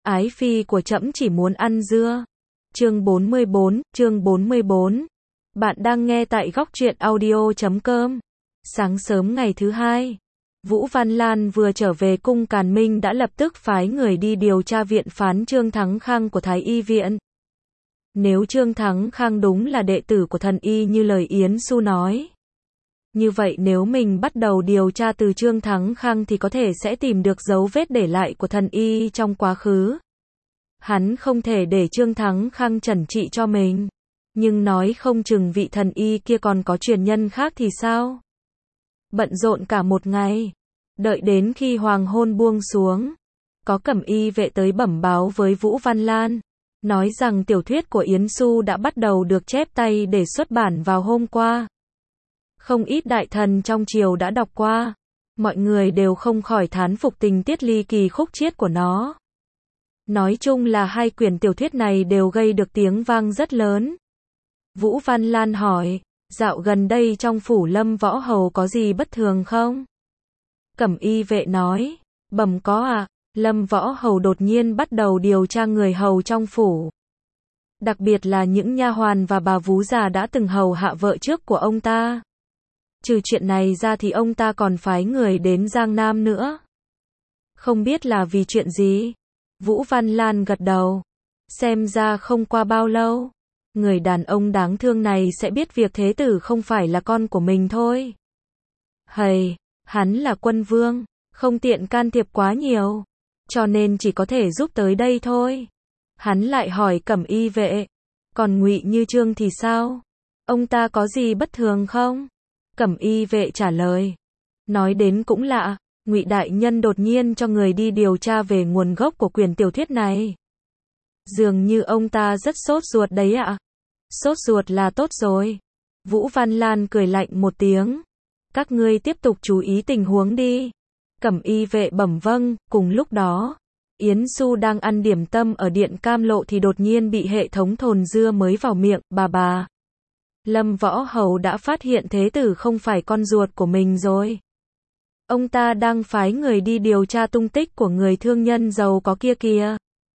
Ái phi của trẫm chỉ muốn ăn dưa. Chương 44. Bạn đang nghe tại góc truyện audio.com. Sáng sớm ngày thứ hai, Vũ Văn Lan vừa trở về cung Càn Minh đã lập tức phái người đi điều tra viện phán Trương Thắng Khang của Thái Y viện. Nếu Trương Thắng Khang đúng là đệ tử của thần y như lời Yến Xu nói, như vậy nếu mình bắt đầu điều tra từ Trương Thắng Khang thì có thể sẽ tìm được dấu vết để lại của thần y trong quá khứ. Hắn không thể để Trương Thắng Khang trần trị cho mình. Nhưng nói không chừng vị thần y kia còn có truyền nhân khác thì sao? Bận rộn cả một ngày. Đợi đến khi hoàng hôn buông xuống, có cẩm y vệ tới bẩm báo với Vũ Văn Lan, nói rằng tiểu thuyết của Yến Xu đã bắt đầu được chép tay để xuất bản vào hôm qua. Không ít đại thần trong triều đã đọc qua. Mọi người đều không khỏi thán phục tình tiết ly kỳ khúc chiết của nó. Nói chung là hai quyển tiểu thuyết này đều gây được tiếng vang rất lớn. Vũ Văn Lan hỏi, dạo gần đây trong phủ Lâm Võ Hầu có gì bất thường không? Cẩm y vệ nói, bẩm có ạ, Lâm Võ Hầu đột nhiên bắt đầu điều tra người hầu trong phủ. Đặc biệt là những nha hoàn và bà vú già đã từng hầu hạ vợ trước của ông ta. Trừ chuyện này ra thì ông ta còn phái người đến Giang Nam nữa. Không biết là vì chuyện gì? Vũ Văn Lan gật đầu. Xem ra không qua bao lâu, người đàn ông đáng thương này sẽ biết việc thế tử không phải là con của mình thôi. Hầy, hắn là quân vương, không tiện can thiệp quá nhiều, cho nên chỉ có thể giúp tới đây thôi. Hắn lại hỏi cẩm y vệ, còn Ngụy Như Chương thì sao? Ông ta có gì bất thường không? Cẩm y vệ trả lời, nói đến cũng lạ, Ngụy đại nhân đột nhiên cho người đi điều tra về nguồn gốc của quyển tiểu thuyết này. Dường như ông ta rất sốt ruột đấy ạ. Sốt ruột là tốt rồi. Vũ Văn Lan cười lạnh một tiếng. Các ngươi tiếp tục chú ý tình huống đi. Cẩm y vệ bẩm vâng. Cùng lúc đó, Yến Xu đang ăn điểm tâm ở điện Cam Lộ thì đột nhiên bị hệ thống thồn dưa mới vào miệng. Bà. Lâm Võ Hầu đã phát hiện thế tử không phải con ruột của mình rồi. Ông ta đang phái người đi điều tra tung tích của người thương nhân giàu có kia kìa.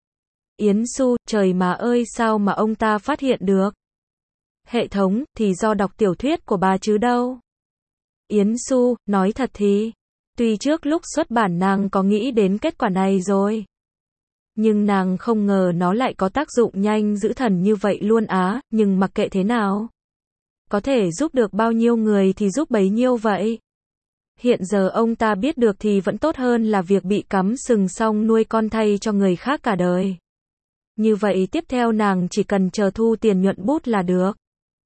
Yến Xu, trời mà ơi, sao mà ông ta phát hiện được? Hệ thống, thì do đọc tiểu thuyết của bà chứ đâu. Yến Xu, nói thật thì, tuy trước lúc xuất bản nàng có nghĩ đến kết quả này rồi. Nhưng nàng không ngờ nó lại có tác dụng nhanh dữ thần như vậy luôn á, nhưng mặc kệ thế nào. Có thể giúp được bao nhiêu người thì giúp bấy nhiêu vậy. Hiện giờ ông ta biết được thì vẫn tốt hơn là việc bị cắm sừng xong nuôi con thay cho người khác cả đời. Như vậy tiếp theo nàng chỉ cần chờ thu tiền nhuận bút là được.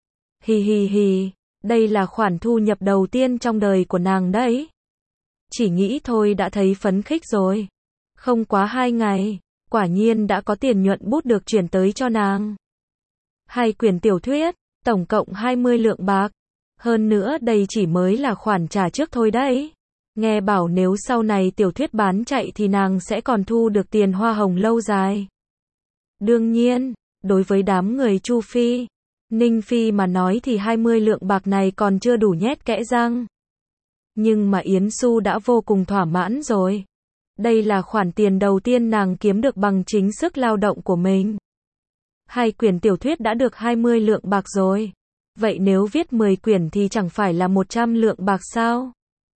Hi, đây là khoản thu nhập đầu tiên trong đời của nàng đấy. Chỉ nghĩ thôi đã thấy phấn khích rồi. Không quá 2 ngày, quả nhiên đã có tiền nhuận bút được chuyển tới cho nàng. 2 quyển tiểu thuyết, tổng cộng 20 lượng bạc. Hơn nữa đây chỉ mới là khoản trả trước thôi đấy. Nghe bảo nếu sau này tiểu thuyết bán chạy thì nàng sẽ còn thu được tiền hoa hồng lâu dài. Đương nhiên, đối với đám người Chu Phi, Ninh Phi mà nói thì 20 lượng bạc này còn chưa đủ nhét kẽ răng. Nhưng mà Yến Xu đã vô cùng thỏa mãn rồi. Đây là khoản tiền đầu tiên nàng kiếm được bằng chính sức lao động của mình. 2 quyển tiểu thuyết đã được 20 lượng bạc rồi. Vậy nếu viết 10 quyển thì chẳng phải là 100 lượng bạc sao?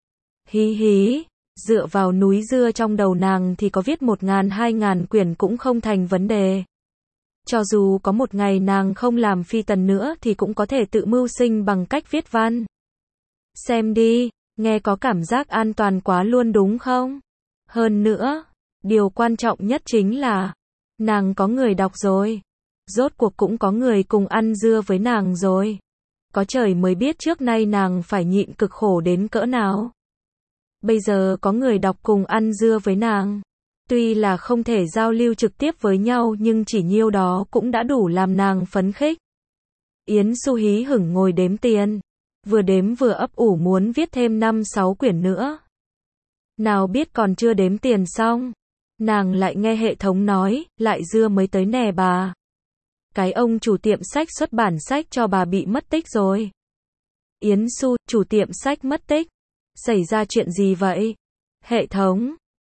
Hí, dựa vào núi dưa trong đầu nàng thì có viết 1.000-2.000 quyển cũng không thành vấn đề. Cho dù có một ngày nàng không làm phi tần nữa thì cũng có thể tự mưu sinh bằng cách viết văn. Xem đi, nghe có cảm giác an toàn quá luôn đúng không? Hơn nữa, điều quan trọng nhất chính là, nàng có người đọc rồi. Rốt cuộc cũng có người cùng ăn dưa với nàng rồi. Có trời mới biết trước nay nàng phải nhịn cực khổ đến cỡ nào. Bây giờ có người đọc cùng ăn dưa với nàng. Tuy là không thể giao lưu trực tiếp với nhau nhưng chỉ nhiêu đó cũng đã đủ làm nàng phấn khích. Yến Xu hí hửng ngồi đếm tiền. Vừa đếm vừa ấp ủ muốn viết thêm 5-6 quyển nữa. Nào biết còn chưa đếm tiền xong, nàng lại nghe hệ thống nói, lại dưa mới tới nè bà. Cái ông chủ tiệm sách xuất bản sách cho bà bị mất tích rồi. Yến Xu, chủ tiệm sách mất tích. Xảy ra chuyện gì vậy? Hệ thống,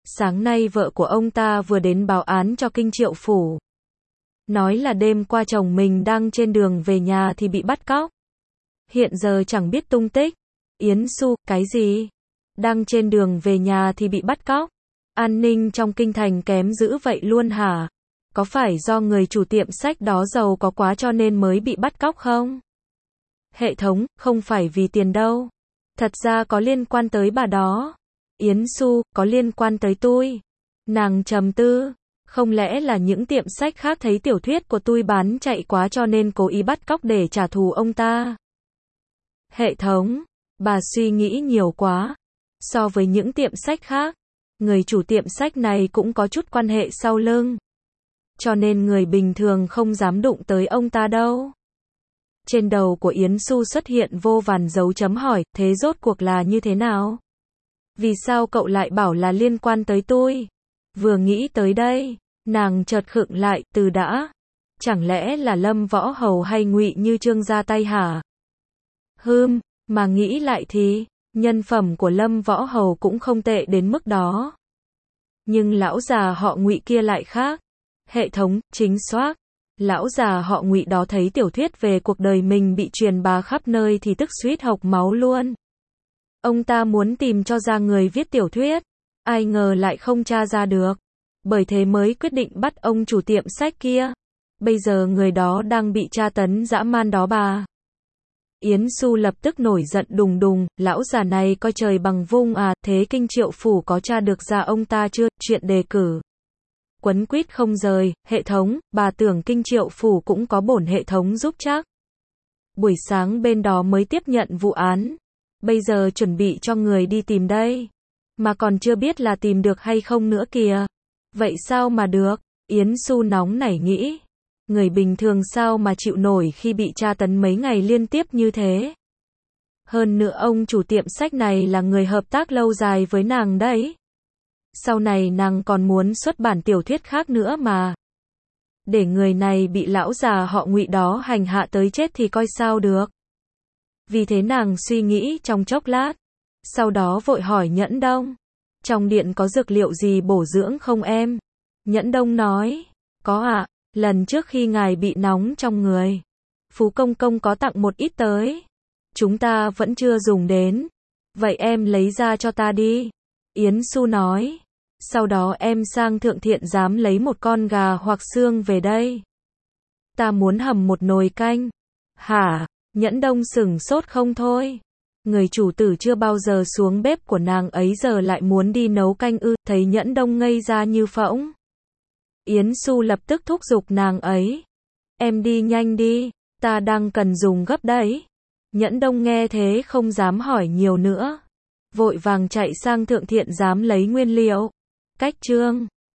Sáng nay vợ của ông ta vừa đến báo án cho Kinh Triệu Phủ. Nói là đêm qua chồng mình đang trên đường về nhà thì bị bắt cóc. Hiện giờ chẳng biết tung tích. Yến Xu, cái gì? Đang trên đường về nhà thì bị bắt cóc? An ninh trong kinh thành kém dữ vậy luôn hả? Có phải do người chủ tiệm sách đó giàu có quá cho nên mới bị bắt cóc không? Hệ thống, không phải vì tiền đâu. Thật ra có liên quan tới bà đó. Yến Xu, có liên quan tới tôi. Nàng trầm tư. Không lẽ là những tiệm sách khác thấy tiểu thuyết của tôi bán chạy quá cho nên cố ý bắt cóc để trả thù ông ta? Hệ thống, bà suy nghĩ nhiều quá. So với những tiệm sách khác, người chủ tiệm sách này cũng có chút quan hệ sau lưng. Cho nên người bình thường không dám đụng tới ông ta đâu. Trên đầu của Yến Xu xuất hiện vô vàn dấu chấm hỏi, thế rốt cuộc là như thế nào? Vì sao cậu lại bảo là liên quan tới tôi? Vừa nghĩ tới đây, nàng chợt khựng lại, từ đã. Chẳng lẽ là Lâm Võ Hầu hay Ngụy Như Chương ra tay hả? Mà nghĩ lại thì, nhân phẩm của Lâm Võ Hầu cũng không tệ đến mức đó. Nhưng lão già họ Ngụy kia lại khác. Hệ thống, chính xác. Lão già họ Ngụy đó thấy tiểu thuyết về cuộc đời mình bị truyền bá khắp nơi thì tức suýt hộc máu luôn. Ông ta muốn tìm cho ra người viết tiểu thuyết. Ai ngờ lại không tra ra được. Bởi thế mới quyết định bắt ông chủ tiệm sách kia. Bây giờ người đó đang bị tra tấn dã man đó bà. Yến Xu lập tức nổi giận đùng đùng, lão già này coi trời bằng vung à, thế Kinh Triệu Phủ có tra được ra ông ta chưa, chuyện đề cử. Quấn quýt không rời, hệ thống, bà tưởng Kinh Triệu Phủ cũng có bổn hệ thống giúp chắc. Buổi sáng bên đó mới tiếp nhận vụ án. Bây giờ chuẩn bị cho người đi tìm đây. Mà còn chưa biết là tìm được hay không nữa kìa. Vậy sao mà được? Yến Xu nóng nảy nghĩ. Người bình thường sao mà chịu nổi khi bị tra tấn mấy ngày liên tiếp như thế. Hơn nữa ông chủ tiệm sách này là người hợp tác lâu dài với nàng đấy. Sau này nàng còn muốn xuất bản tiểu thuyết khác nữa mà. Để người này bị lão già họ Ngụy đó hành hạ tới chết thì coi sao được. Vì thế nàng suy nghĩ trong chốc lát. Sau đó vội hỏi Nhẫn Đông. Trong điện có dược liệu gì bổ dưỡng không em? Nhẫn Đông nói. Có ạ, lần trước khi ngài bị nóng trong người. Phú Công Công có tặng một ít tới. Chúng ta vẫn chưa dùng đến. Vậy em lấy ra cho ta đi. Yến Xu nói. Sau đó em sang Thượng Thiện Giám lấy một con gà hoặc xương về đây. Ta muốn hầm một nồi canh. Hả? Nhẫn Đông sửng sốt không thôi. Người chủ tử chưa bao giờ xuống bếp của nàng ấy giờ lại muốn đi nấu canh ư, thấy Nhẫn Đông ngây ra như phỗng. Yến Xu lập tức thúc giục nàng ấy. Em đi nhanh đi, ta đang cần dùng gấp đấy. Nhẫn Đông nghe thế không dám hỏi nhiều nữa. Vội vàng chạy sang Thượng Thiện Giám lấy nguyên liệu. Cách chương